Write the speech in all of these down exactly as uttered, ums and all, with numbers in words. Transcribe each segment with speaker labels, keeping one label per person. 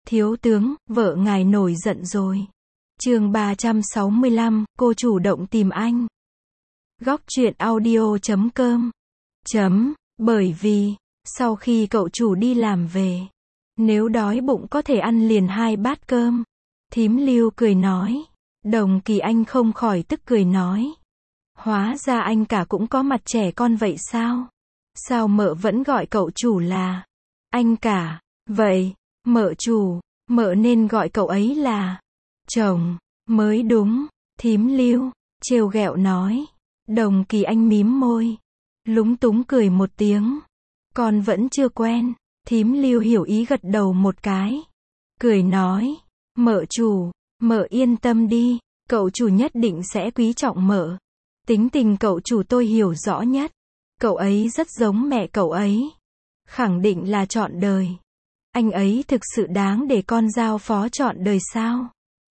Speaker 1: Thiếu tướng, vợ ngài nổi giận rồi. Chương ba trăm sáu mươi lăm, cô chủ động tìm anh. Góc truyện audio chấm com. Chấm, bởi vì, sau khi cậu chủ đi làm về, nếu đói bụng có thể ăn liền hai bát cơm. Thím Lưu cười nói. Đồng Kỳ Anh không khỏi tức cười nói. Hóa ra anh cả cũng có mặt trẻ con vậy sao? Sao mợ vẫn gọi cậu chủ là anh cả? Vậy, mợ chủ, mợ nên gọi cậu ấy là chồng, mới đúng. Thím Lưu, trêu ghẹo nói. Đồng Kỳ Anh mím môi, lúng túng cười một tiếng. Con vẫn chưa quen. Thím Lưu hiểu ý gật đầu một cái. Cười nói, mợ chủ, mợ yên tâm đi, cậu chủ nhất định sẽ quý trọng mợ. Tính tình cậu chủ tôi hiểu rõ nhất. Cậu ấy rất giống mẹ cậu ấy. Khẳng định là trọn đời. Anh ấy thực sự đáng để con giao phó trọn đời sao?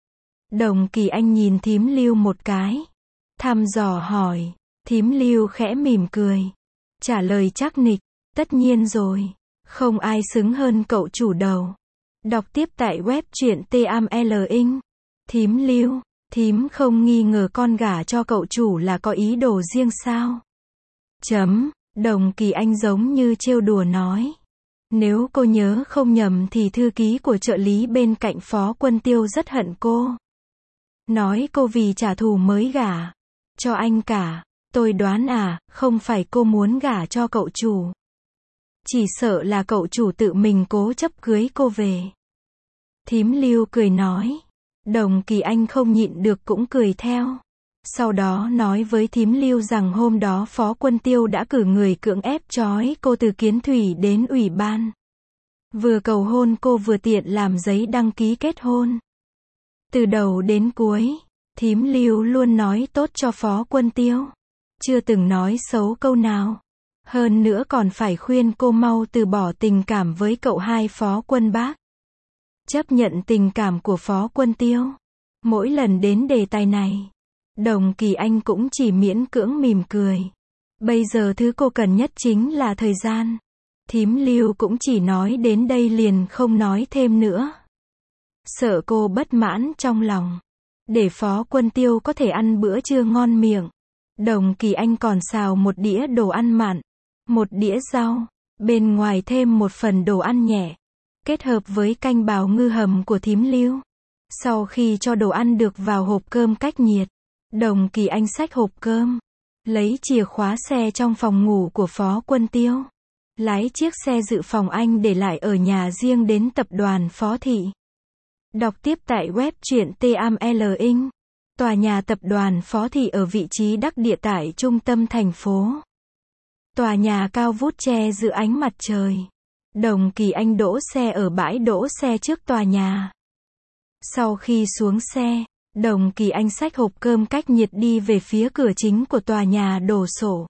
Speaker 1: Đồng Kỳ Anh nhìn thím Lưu một cái. Thăm dò hỏi. Thím Lưu khẽ mỉm cười. Trả lời chắc nịch. Tất nhiên rồi. Không ai xứng hơn cậu chủ đầu. Đọc tiếp tại web truyện T A M L Inc. Thím Lưu, thím không nghi ngờ con gả cho cậu chủ là có ý đồ riêng sao? Chấm, Đồng Kỳ Anh giống như trêu đùa nói. Nếu cô nhớ không nhầm thì thư ký của trợ lý bên cạnh Phó Quân Tiêu rất hận cô. Nói cô vì trả thù mới gả cho anh cả. Tôi đoán à, không phải cô muốn gả cho cậu chủ. Chỉ sợ là cậu chủ tự mình cố chấp cưới cô về. Thím Lưu cười nói. Đồng Kỳ Anh không nhịn được cũng cười theo. Sau đó nói với thím Lưu rằng hôm đó Phó Quân Tiêu đã cử người cưỡng ép trói cô từ Kiến Thủy đến ủy ban. Vừa cầu hôn cô vừa tiện làm giấy đăng ký kết hôn. Từ đầu đến cuối, thím Lưu luôn nói tốt cho Phó Quân Tiêu. Chưa từng nói xấu câu nào. Hơn nữa còn phải khuyên cô mau từ bỏ tình cảm với cậu hai Phó Quân Bác. Chấp nhận tình cảm của Phó Quân Tiêu. Mỗi lần đến đề tài này, Đồng Kỳ Anh cũng chỉ miễn cưỡng mỉm cười. Bây giờ thứ cô cần nhất chính là thời gian. Thím Lưu cũng chỉ nói đến đây liền không nói thêm nữa. Sợ cô bất mãn trong lòng. Để Phó Quân Tiêu có thể ăn bữa trưa ngon miệng, Đồng Kỳ Anh còn xào một đĩa đồ ăn mặn, một đĩa rau, bên ngoài thêm một phần đồ ăn nhẹ, kết hợp với canh bào ngư hầm của thím Lưu. Sau khi cho đồ ăn được vào hộp cơm cách nhiệt, Đồng Kỳ Anh xách hộp cơm, lấy chìa khóa xe trong phòng ngủ của Phó Quân Tiêu, lái chiếc xe dự phòng anh để lại ở nhà riêng đến tập đoàn Phó Thị. Đọc tiếp tại web truyện T A M L Inc. Tòa nhà tập đoàn Phó Thị ở vị trí đắc địa tại trung tâm thành phố. Tòa nhà cao vút che giữa ánh mặt trời. Đồng Kỳ Anh đỗ xe ở bãi đỗ xe trước tòa nhà. Sau khi xuống xe, Đồng Kỳ Anh xách hộp cơm cách nhiệt đi về phía cửa chính của tòa nhà đổ sổ.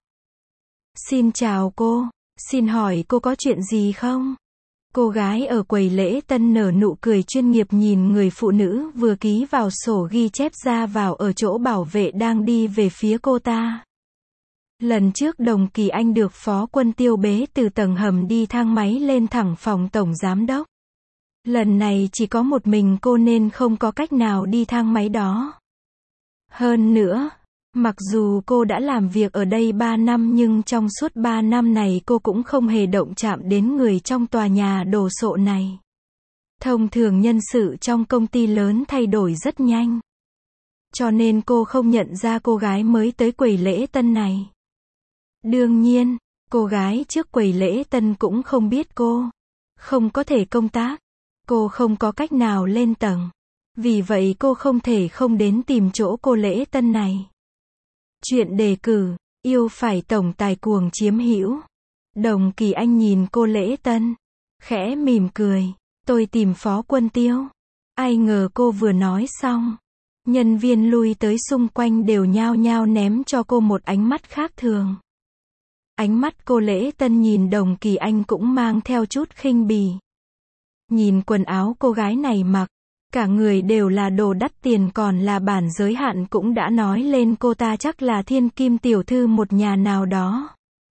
Speaker 1: Xin chào cô, xin hỏi cô có chuyện gì không? Cô gái ở quầy lễ tân nở nụ cười chuyên nghiệp nhìn người phụ nữ vừa ký vào sổ ghi chép ra vào ở chỗ bảo vệ đang đi về phía cô ta. Lần trước Đồng Kỳ Anh được Phó Quân Tiêu bế từ tầng hầm đi thang máy lên thẳng phòng tổng giám đốc. Lần này chỉ có một mình cô nên không có cách nào đi thang máy đó. Hơn nữa, mặc dù cô đã làm việc ở đây ba năm nhưng trong suốt ba năm này cô cũng không hề động chạm đến người trong tòa nhà đồ sộ này. Thông thường nhân sự trong công ty lớn thay đổi rất nhanh. Cho nên cô không nhận ra cô gái mới tới quầy lễ tân này. Đương nhiên, cô gái trước quầy lễ tân cũng không biết cô. Không có thể công tác. Cô không có cách nào lên tầng. Vì vậy cô không thể không đến tìm chỗ cô lễ tân này. Chuyện đề cử, yêu phải tổng tài cuồng chiếm hữu. Đồng Kỳ Anh nhìn cô lễ tân, khẽ mỉm cười. Tôi tìm Phó Quân Tiêu. Ai ngờ cô vừa nói xong, nhân viên lui tới xung quanh đều nhao nhao ném cho cô một ánh mắt khác thường. Ánh mắt cô lễ tân nhìn Đồng Kỳ Anh cũng mang theo chút khinh bỉ. Nhìn quần áo cô gái này mặc, cả người đều là đồ đắt tiền còn là bản giới hạn cũng đã nói lên cô ta chắc là thiên kim tiểu thư một nhà nào đó.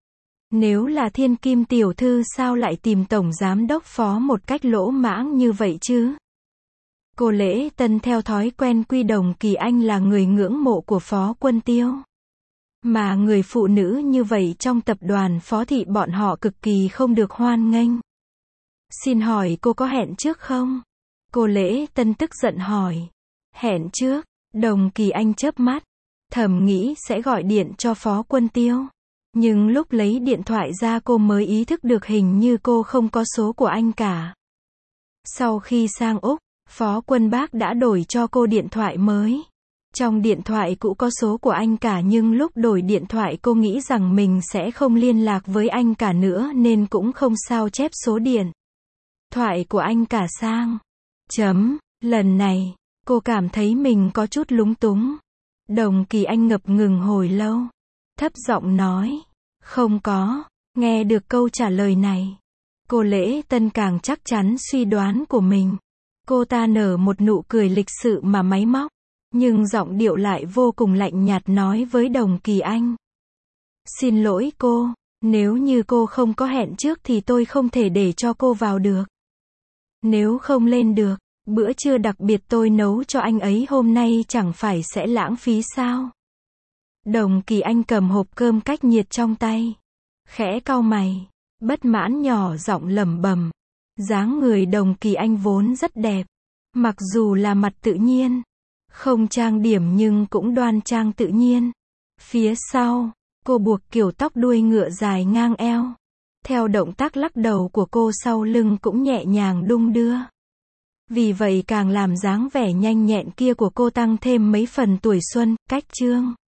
Speaker 1: Nếu là thiên kim tiểu thư sao lại tìm tổng giám đốc Phó một cách lỗ mãng như vậy chứ? Cô Lễ Tân theo thói quen quy Đồng Kỳ Anh là người ngưỡng mộ của Phó Quân Tiêu. Mà người phụ nữ như vậy trong tập đoàn Phó thị bọn họ cực kỳ không được hoan nghênh. Xin hỏi cô có hẹn trước không? Cô Lễ Tân tức giận hỏi. Hẹn trước? Đồng Kỳ Anh chớp mắt. Thầm nghĩ sẽ gọi điện cho Phó Quân Tiêu. Nhưng lúc lấy điện thoại ra cô mới ý thức được hình như cô không có số của anh cả. Sau khi sang Úc, Phó Quân Bác đã đổi cho cô điện thoại mới. Trong điện thoại cũ có số của anh cả nhưng lúc đổi điện thoại cô nghĩ rằng mình sẽ không liên lạc với anh cả nữa nên cũng không sao chép số điện thoại của anh cả sang. Chấm, lần này, cô cảm thấy mình có chút lúng túng. Đồng Kỳ Anh ngập ngừng hồi lâu. Thấp giọng nói. Không có. Nghe được câu trả lời này. Cô Lễ Tân càng chắc chắn suy đoán của mình. Cô ta nở một nụ cười lịch sự mà máy móc. Nhưng giọng điệu lại vô cùng lạnh nhạt nói với Đồng Kỳ Anh. Xin lỗi cô. Nếu như cô không có hẹn trước thì tôi không thể để cho cô vào được. Nếu không lên được, bữa trưa đặc biệt tôi nấu cho anh ấy hôm nay chẳng phải sẽ lãng phí sao? Đồng Kỳ Anh cầm hộp cơm cách nhiệt trong tay. Khẽ cau mày. Bất mãn nhỏ giọng lẩm bẩm. Dáng người Đồng Kỳ Anh vốn rất đẹp. Mặc dù là mặt tự nhiên. Không trang điểm nhưng cũng đoan trang tự nhiên. Phía sau, cô buộc kiểu tóc đuôi ngựa dài ngang eo. Theo động tác lắc đầu của cô sau lưng cũng nhẹ nhàng đung đưa. Vì vậy càng làm dáng vẻ nhanh nhẹn kia của cô tăng thêm mấy phần tuổi xuân, cách trương.